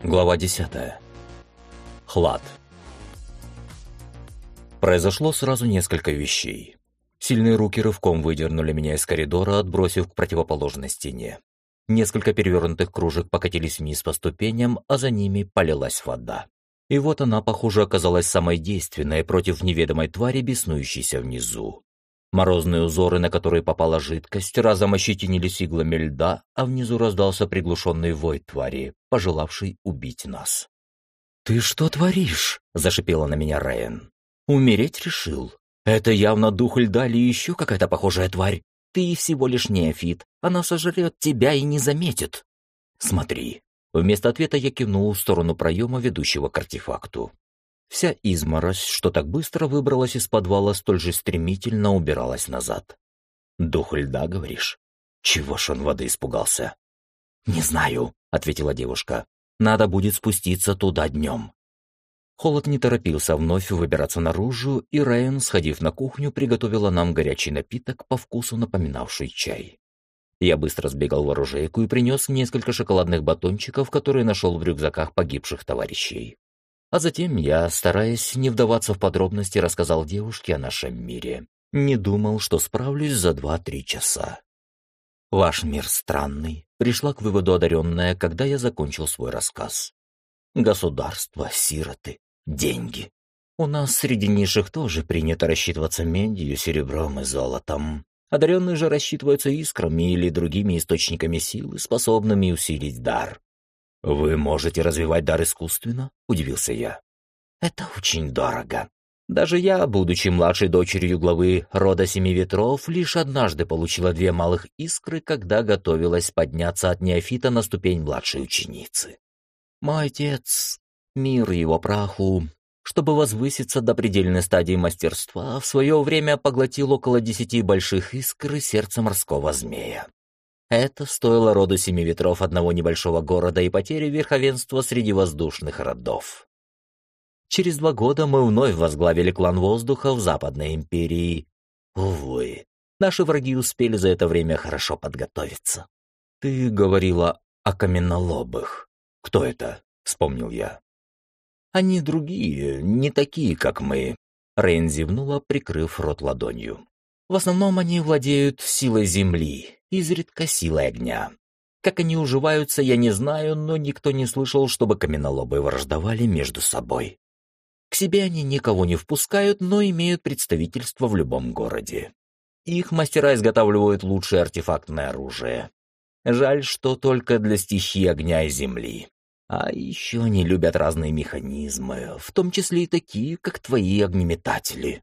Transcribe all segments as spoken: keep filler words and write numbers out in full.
Глава десятая. Хлад. Произошло сразу несколько вещей. Сильные руки рывком выдернули меня из коридора, отбросив к противоположной стене. Несколько перевернутых кружек покатились вниз по ступеням, а за ними полилась вода. И вот она, похоже, оказалась самой действенной против неведомой твари, беснующейся внизу. Морозные узоры, на которые попала жидкость, разом ощетинились иглами льда, а внизу раздался приглушенный вой твари, пожелавшей убить нас. «Ты что творишь?» – зашипела на меня Райан. «Умереть решил? Это явно дух льда или еще какая-то похожая тварь. Ты всего лишь неофит, она сожрет тебя и не заметит. Смотри». Вместо ответа я кивнул в сторону проема, ведущего к артефакту. Вся изморозь, что так быстро выбралась из подвала, столь же стремительно убиралась назад. «Дух льда, говоришь? Чего ж он воды испугался?» «Не знаю», — ответила девушка. «Надо будет спуститься туда днем». Холод не торопился вновь выбираться наружу, и Райан, сходив на кухню, приготовила нам горячий напиток, по вкусу напоминавший чай. Я быстро сбегал в оружейку и принес несколько шоколадных батончиков, которые нашел в рюкзаках погибших товарищей. А затем я, стараясь не вдаваться в подробности, рассказал девушке о нашем мире. Не думал, что справлюсь за два-три часа. «Ваш мир странный», — пришла к выводу одаренная, когда я закончил свой рассказ. «Государство, сироты, деньги. У нас среди низших тоже принято рассчитываться медью, серебром и золотом. Одаренные же рассчитываются искрами или другими источниками силы, способными усилить дар». «Вы можете развивать дар искусственно?» – удивился я. «Это очень дорого. Даже я, будучи младшей дочерью главы рода Семи Ветров, лишь однажды получила две малых искры, когда готовилась подняться от неофита на ступень младшей ученицы. Мой отец, мир его праху, чтобы возвыситься до предельной стадии мастерства, в свое время поглотил около десяти больших искр сердца морского змея. Это стоило роду Семи Ветров одного небольшого города и потери верховенства среди воздушных родов. Через два года мы вновь возглавили клан воздуха в Западной империи. Увы, наши враги успели за это время хорошо подготовиться. «Ты говорила о каменнолобых. Кто это?» — вспомнил я. «Они другие, не такие, как мы», — Рейн зевнула, прикрыв рот ладонью. «В основном они владеют силой земли, изредка силой огня. Как они уживаются, я не знаю, но никто не слышал, чтобы каменолобы враждовали между собой. К себе они никого не впускают, но имеют представительство в любом городе. Их мастера изготавливают лучшее артефактное оружие. Жаль, что только для стихий огня и земли. А еще они любят разные механизмы, в том числе и такие, как твои огнеметатели».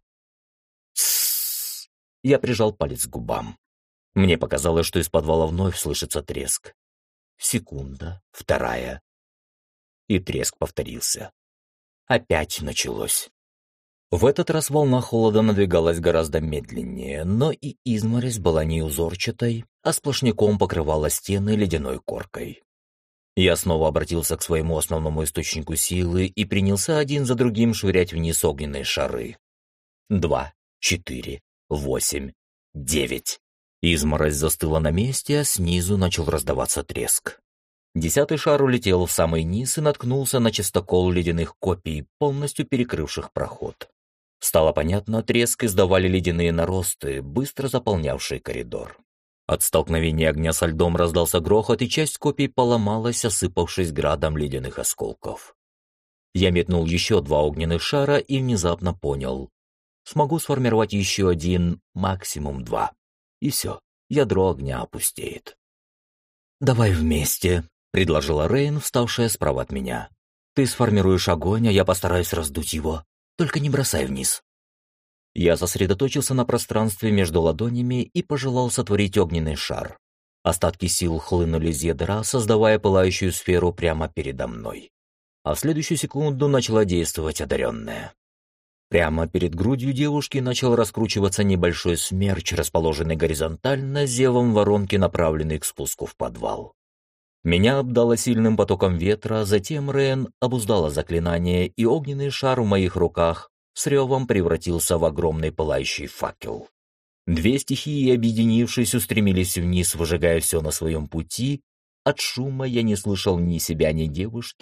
«Тссс!» Я прижал палец к губам. Мне показалось, что из подвала вновь слышится треск. Секунда, вторая. И треск повторился. Опять началось. В этот раз волна холода надвигалась гораздо медленнее, но и изморозь была не узорчатой, а сплошняком покрывала стены ледяной коркой. Я снова обратился к своему основному источнику силы и принялся один за другим швырять вниз огненные шары. Два, четыре, восемь, девять. Изморозь застыла на месте, а снизу начал раздаваться треск. Десятый шар улетел в самый низ и наткнулся на частокол ледяных копий, полностью перекрывших проход. Стало понятно, треск издавали ледяные наросты, быстро заполнявшие коридор. От столкновения огня со льдом раздался грохот, и часть копий поломалась, осыпавшись градом ледяных осколков. Я метнул еще два огненных шара и внезапно понял. Смогу сформировать еще один, максимум два. И все, ядро огня опустеет. «Давай вместе», — предложила Рейн, вставшая справа от меня. «Ты сформируешь огонь, а я постараюсь раздуть его. Только не бросай вниз». Я сосредоточился на пространстве между ладонями и пожелал сотворить огненный шар. Остатки сил хлынули из ядра, создавая пылающую сферу прямо передо мной. А в следующую секунду начала действовать одаренная. Прямо перед грудью девушки начал раскручиваться небольшой смерч, расположенный горизонтально, зевом воронки, направленный к спуску в подвал. Меня обдало сильным потоком ветра, затем Рейн обуздала заклинание, и огненный шар в моих руках с ревом превратился в огромный пылающий факел. Две стихии, объединившись, устремились вниз, выжигая все на своем пути. От шума я не слышал ни себя, ни девушки,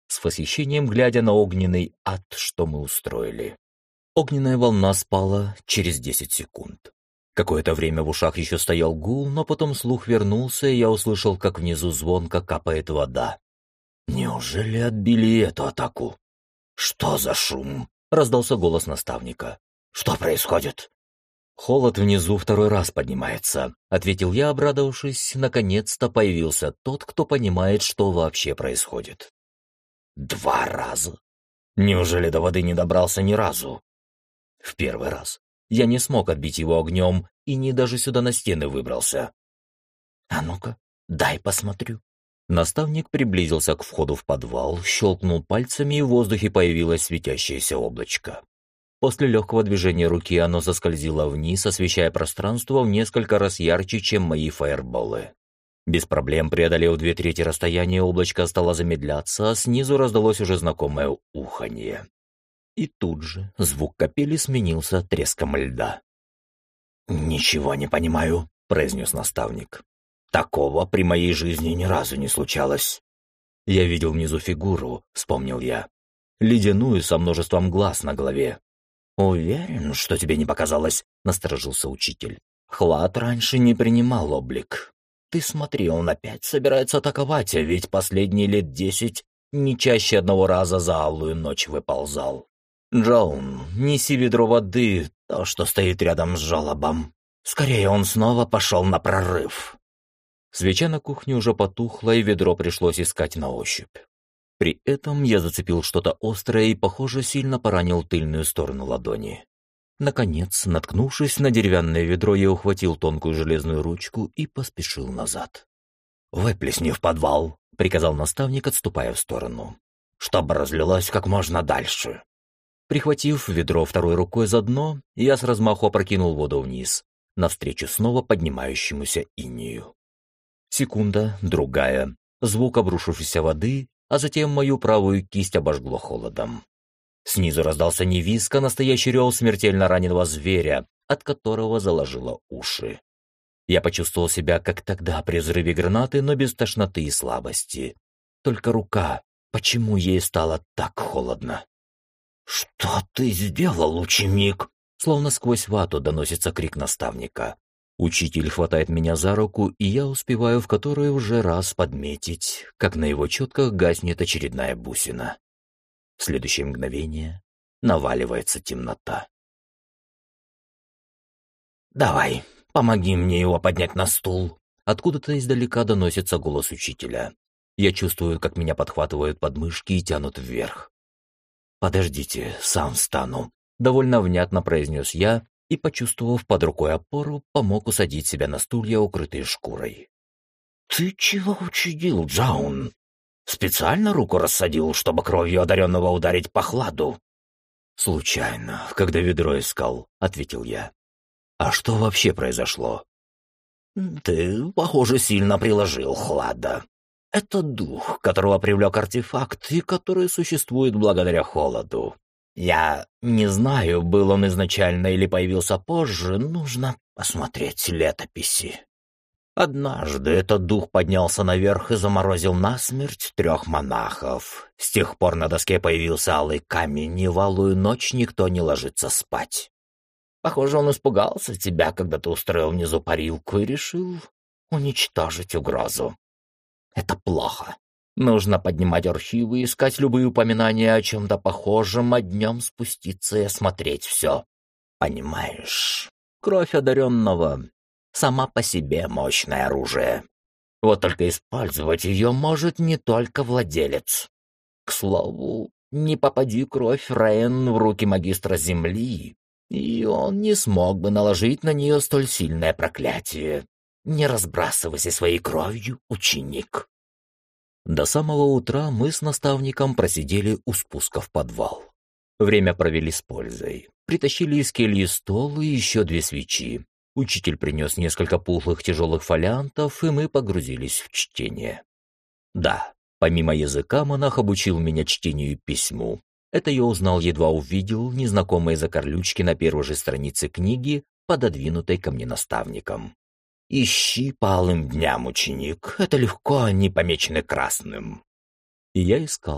с восхищением глядя на огненный ад, что мы устроили. Огненная волна спала через десять секунд. Какое-то время в ушах еще стоял гул, но потом слух вернулся, и я услышал, как внизу звонко капает вода. «Неужели отбили эту атаку?» «Что за шум?» — раздался голос наставника. «Что происходит?» «Холод внизу второй раз поднимается», — ответил я, обрадовавшись. Наконец-то появился тот, кто понимает, что вообще происходит. «Два раза? Неужели до воды не добрался ни разу?» «В первый раз. Я не смог отбить его огнем и не даже сюда на стены выбрался». «А ну-ка, дай посмотрю». Наставник приблизился к входу в подвал, щелкнул пальцами, и в воздухе появилось светящееся облачко. После легкого движения руки оно заскользило вниз, освещая пространство в несколько раз ярче, чем мои фаерболы. Без проблем преодолев две трети расстояния, облачко стало замедляться, а снизу раздалось уже знакомое уханье. И тут же звук капели сменился треском льда. «Ничего не понимаю», — произнес наставник. «Такого при моей жизни ни разу не случалось». «Я видел внизу фигуру», — вспомнил я. «Ледяную со множеством глаз на голове». «Уверен, что тебе не показалось», — насторожился учитель. «Хлад раньше не принимал облик. Ты смотри, он опять собирается атаковать, а ведь последние лет десять не чаще одного раза за алую ночь выползал. Джоун, неси ведро воды, то, что стоит рядом с желобом. Скорее, он снова пошел на прорыв». Свеча на кухне уже потухла, и ведро пришлось искать на ощупь. При этом я зацепил что-то острое и, похоже, сильно поранил тыльную сторону ладони. Наконец, наткнувшись на деревянное ведро, я ухватил тонкую железную ручку и поспешил назад. «Выплесни в подвал», — приказал наставник, отступая в сторону, «чтобы разлилось как можно дальше». Прихватив ведро второй рукой за дно, я с размаху опрокинул воду вниз, навстречу снова поднимающемуся инею. Секунда, другая, звук обрушившейся воды, а затем мою правую кисть обожгло холодом. Снизу раздался не визг, а настоящий рев смертельно раненого зверя, от которого заложило уши. Я почувствовал себя, как тогда при взрыве гранаты, но без тошноты и слабости. Только рука, почему ей стало так холодно? «Что ты сделал, ученик?» Словно сквозь вату доносится крик наставника. Учитель хватает меня за руку, и я успеваю в которой уже раз подметить, как на его четках гаснет очередная бусина. В следующее мгновение наваливается темнота. «Давай, помоги мне его поднять на стул». Откуда-то издалека доносится голос учителя. Я чувствую, как меня подхватывают подмышки и тянут вверх. «Подождите, сам встану», — довольно внятно произнес я, и, почувствовав под рукой опору, помог усадить себя на стулья, укрытые шкурой. «Ты чего учудил, Джаун? Специально руку рассадил, чтобы кровью одаренного ударить по хладу?» «Случайно, когда ведро искал», — ответил я. «А что вообще произошло?» «Ты, похоже, сильно приложил хлада. Это дух, которого привлек артефакт и который существует благодаря холоду. Я не знаю, был он изначально или появился позже, нужно посмотреть летописи. Однажды этот дух поднялся наверх и заморозил насмерть трех монахов. С тех пор на доске появился алый камень, и в алую ночь никто не ложится спать. Похоже, он испугался тебя, когда ты устроил внизу парилку, и решил уничтожить угрозу. Это плохо. Нужно поднимать архивы, искать любые упоминания о чем-то похожем, а днем спуститься и осмотреть все. Понимаешь, кровь одаренного сама по себе мощное оружие. Вот только использовать ее может не только владелец. К слову, не попади кровь Рейн в руки магистра Земли, и он не смог бы наложить на нее столь сильное проклятие. Не разбрасывайся своей кровью, ученик. До самого утра мы с наставником просидели у спуска в подвал. Время провели с пользой. Притащили из кельи стол и еще две свечи. Учитель принес несколько пухлых тяжелых фолиантов, и мы погрузились в чтение. Да, помимо языка, монах обучил меня чтению и письму. Это я узнал, едва увидел незнакомые закорлючки на первой же странице книги, пододвинутой ко мне наставником. «Ищи по алым дням, ученик, это легко, они помечены красным». И я искал.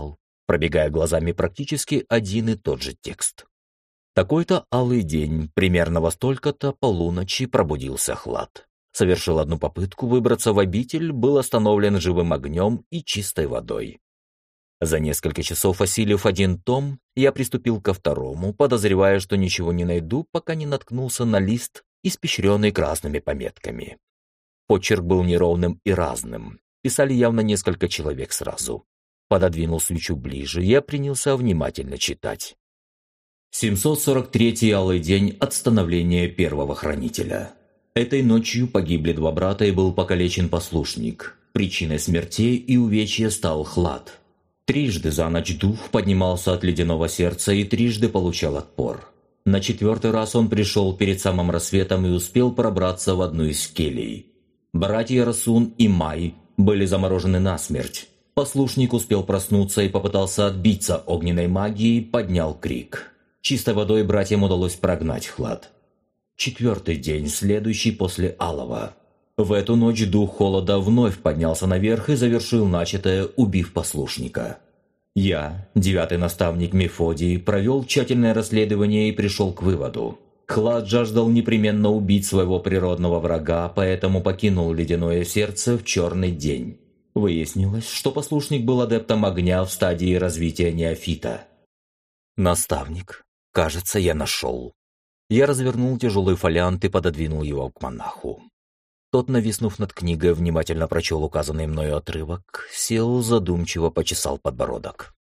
пробегая глазами практически один и тот же текст. Такой-то алый день, примерно во столько-то полуночи пробудился Хлад. Совершил одну попытку выбраться в обитель, был остановлен живым огнем и чистой водой. За несколько часов осилив один том, я приступил ко второму, подозревая, что ничего не найду, пока не наткнулся на лист, испещренный красными пометками. Почерк был неровным и разным. Писали явно несколько человек сразу. Пододвинул свечу ближе, я принялся внимательно читать. семьсот сорок третий алый день от становления первого хранителя. Этой ночью погибли два брата и был покалечен послушник. Причиной смертей и увечья стал Хлад. Трижды за ночь дух поднимался от ледяного сердца и трижды получал отпор. На четвертый раз он пришел перед самым рассветом и успел пробраться в одну из келей. Братья Расун и Май были заморожены насмерть. Послушник успел проснуться и попытался отбиться огненной магией, поднял крик. Чистой водой братьям удалось прогнать Хлад. Четвертый день, следующий после Алого. В эту ночь дух холода вновь поднялся наверх и завершил начатое, убив послушника. Я, девятый наставник Мефодий, провел тщательное расследование и пришел к выводу. Хлад жаждал непременно убить своего природного врага, поэтому покинул ледяное сердце в черный день. Выяснилось, что послушник был адептом огня в стадии развития неофита. «Наставник, кажется, я нашел». Я развернул тяжелый фолиант и пододвинул его к монаху. Тот, нависнув над книгой, внимательно прочел указанный мною отрывок, сел, задумчиво почесал подбородок.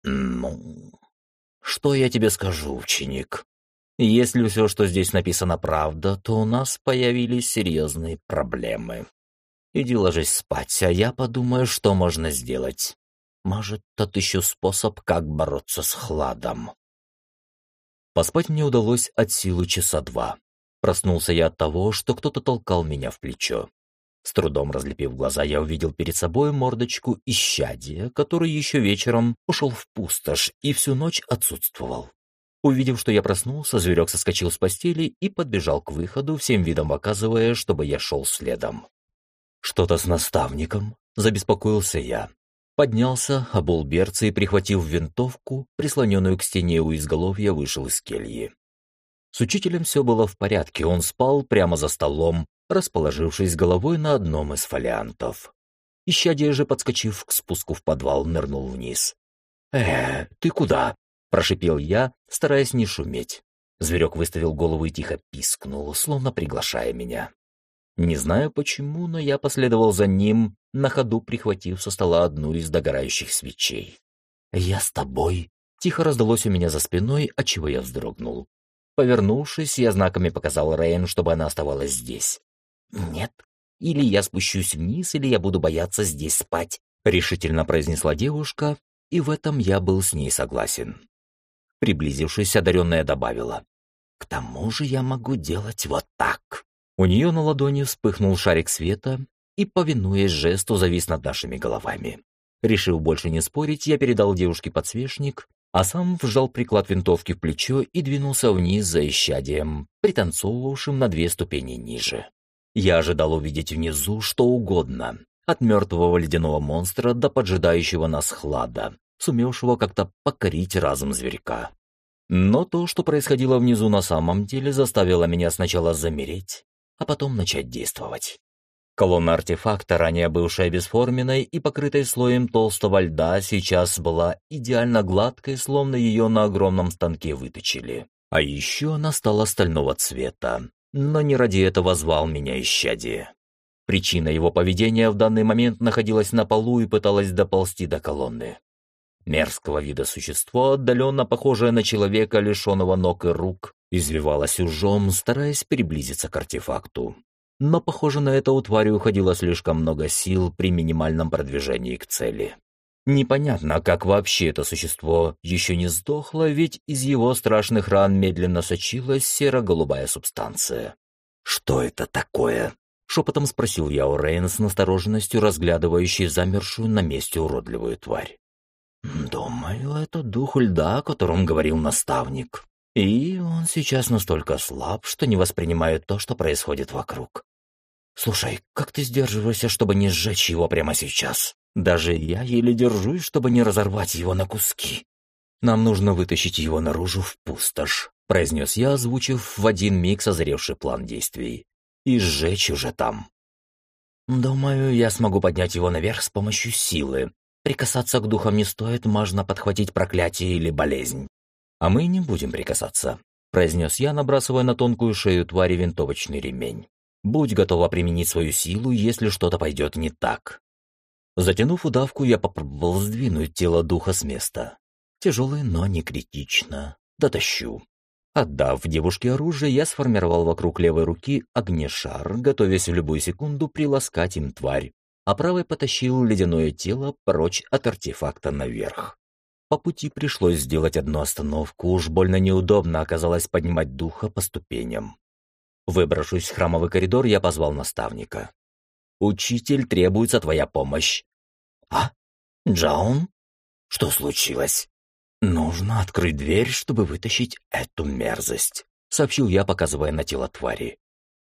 «Ну, что я тебе скажу, ученик? Если все, что здесь написано, правда, то у нас появились серьезные проблемы. Иди ложись спать, а я подумаю, что можно сделать. Может, отыщу способ, как бороться с Хладом». Поспать мне удалось от силы часа два. Проснулся я от того, что кто-то толкал меня в плечо. С трудом разлепив глаза, я увидел перед собой мордочку исчадия, который еще вечером ушел в пустошь и всю ночь отсутствовал. Увидев, что я проснулся, зверек соскочил с постели и подбежал к выходу, всем видом показывая, чтобы я шел следом. «Что-то с наставником?» – забеспокоился я. Поднялся, обул берцы и, прихватив винтовку, прислоненную к стене у изголовья, вышел из кельи. С учителем все было в порядке, он спал прямо за столом, расположившись головой на одном из фолиантов. Исчадие же, подскочив к спуску в подвал, нырнул вниз. «Э, ты куда?» – прошипел я, стараясь не шуметь. Зверек выставил голову и тихо пискнул, словно приглашая меня. Не знаю почему, но я последовал за ним, на ходу прихватив со стола одну из догорающих свечей. «Я с тобой!» – тихо раздалось у меня за спиной, отчего я вздрогнул. Повернувшись, я знаками показал Рейн, чтобы она оставалась здесь. «Нет, или я спущусь вниз, или я буду бояться здесь спать», — решительно произнесла девушка, и в этом я был с ней согласен. Приблизившись, одаренная добавила: «К тому же я могу делать вот так». У нее на ладони вспыхнул шарик света и, повинуясь жесту, завис над нашими головами. Решив больше не спорить, я передал девушке подсвечник, а сам вжал приклад винтовки в плечо и двинулся вниз за исчадием, пританцовывавшим на две ступени ниже. Я ожидал увидеть внизу что угодно, от мертвого ледяного монстра до поджидающего нас Хлада, сумевшего как-то покорить разум зверька. Но то, что происходило внизу на самом деле, заставило меня сначала замереть, а потом начать действовать. Колонна артефакта, ранее бывшая бесформенной и покрытой слоем толстого льда, сейчас была идеально гладкой, словно ее на огромном станке выточили. А еще она стала стального цвета. Но не ради этого звал меня исчадие. Причина его поведения в данный момент находилась на полу и пыталась доползти до колонны. Мерзкого вида существо, отдаленно похожее на человека, лишенного ног и рук, извивалось ужом, стараясь приблизиться к артефакту. Но, похоже, на это у твари уходило слишком много сил при минимальном продвижении к цели. Непонятно, как вообще это существо еще не сдохло, ведь из его страшных ран медленно сочилась серо-голубая субстанция. «Что это такое?» — шепотом спросил я у Рейн с настороженностью, разглядывающей замершую на месте уродливую тварь. «Думаю, это дух льда, о котором говорил наставник. И он сейчас настолько слаб, что не воспринимает то, что происходит вокруг. Слушай, как ты сдерживаешься, чтобы не сжечь его прямо сейчас?» Даже я еле держусь, чтобы не разорвать его на куски. Нам нужно вытащить его наружу в пустошь, произнес я, озвучив в один миг созревший план действий. И сжечь уже там. Думаю, я смогу поднять его наверх с помощью силы. Прикасаться к духам не стоит, можно подхватить проклятие или болезнь. А мы не будем прикасаться, произнес я, набрасывая на тонкую шею твари винтовочный ремень. Будь готова применить свою силу, если что-то пойдет не так. Затянув удавку, я попробовал сдвинуть тело духа с места. Тяжелый, но не критично. Дотащу. Отдав девушке оружие, я сформировал вокруг левой руки огнешар, готовясь в любую секунду приласкать им тварь, а правой потащил ледяное тело прочь от артефакта наверх. По пути пришлось сделать одну остановку, уж больно неудобно оказалось поднимать духа по ступеням. Выбравшись в храмовый коридор, я позвал наставника. «Учитель, требуется твоя помощь». «А? Джаун? Что случилось?» «Нужно открыть дверь, чтобы вытащить эту мерзость», — сообщил я, показывая на тело твари.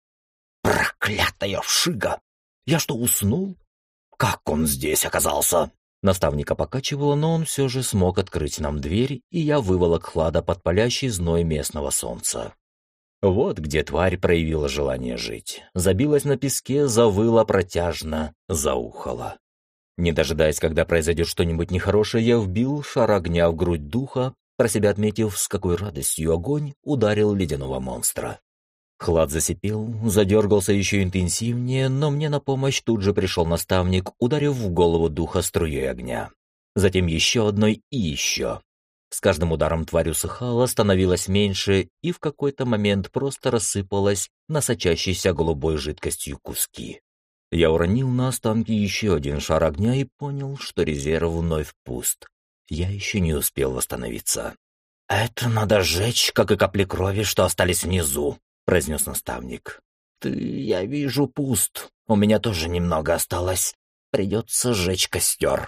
«Проклятая вшига! Я что, уснул? Как он здесь оказался?» Наставника покачивало, но он все же смог открыть нам дверь, и я выволок Хлада под палящий зной местного солнца. Вот где тварь проявила желание жить. Забилась на песке, завыла протяжно, заухала. Не дожидаясь, когда произойдет что-нибудь нехорошее, я вбил шар огня в грудь духа, про себя отметив, с какой радостью огонь ударил ледяного монстра. Хлад засипел, задергался еще интенсивнее, но мне на помощь тут же пришел наставник, ударив в голову духа струей огня. Затем еще одной и еще. С каждым ударом тварь усыхала, становилась меньше и в какой-то момент просто рассыпалась на сочащейся голубой жидкостью куски. Я уронил на останки еще один шар огня и понял, что резерв вновь пуст. Я еще не успел восстановиться. «Это надо сжечь, как и капли крови, что остались внизу», — произнес наставник. «Ты, я вижу, пуст. У меня тоже немного осталось. Придется сжечь костер».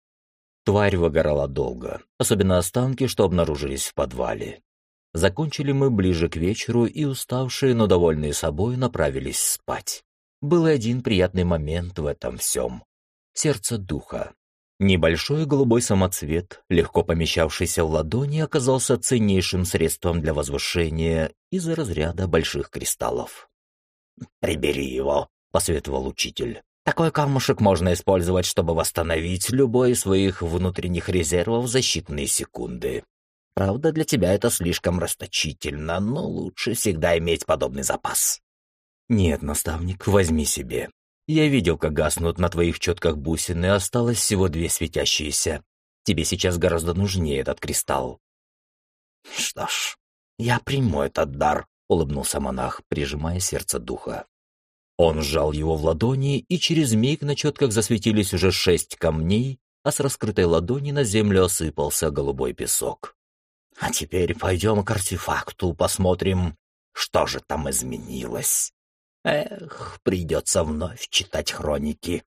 Тварь выгорала долго, особенно останки, что обнаружились в подвале. Закончили мы ближе к вечеру, и уставшие, но довольные собой, направились спать. Был один приятный момент в этом всем. Сердце духа. Небольшой голубой самоцвет, легко помещавшийся в ладони, оказался ценнейшим средством для возвышения из-за разряда больших кристаллов. «Прибери его», — посоветовал учитель. «Такой камушек можно использовать, чтобы восстановить любой из своих внутренних резервов за считанные секунды. Правда, для тебя это слишком расточительно, но лучше всегда иметь подобный запас». «Нет, наставник, возьми себе. Я видел, как гаснут на твоих четках бусины, осталось всего две светящиеся. Тебе сейчас гораздо нужнее этот кристалл». «Что ж, я приму этот дар», — улыбнулся монах, прижимая сердце духа. Он сжал его в ладони, и через миг на четках засветились уже шесть камней, а с раскрытой ладони на землю осыпался голубой песок. «А теперь пойдем к артефакту, посмотрим, что же там изменилось. Эх, придется вновь читать хроники».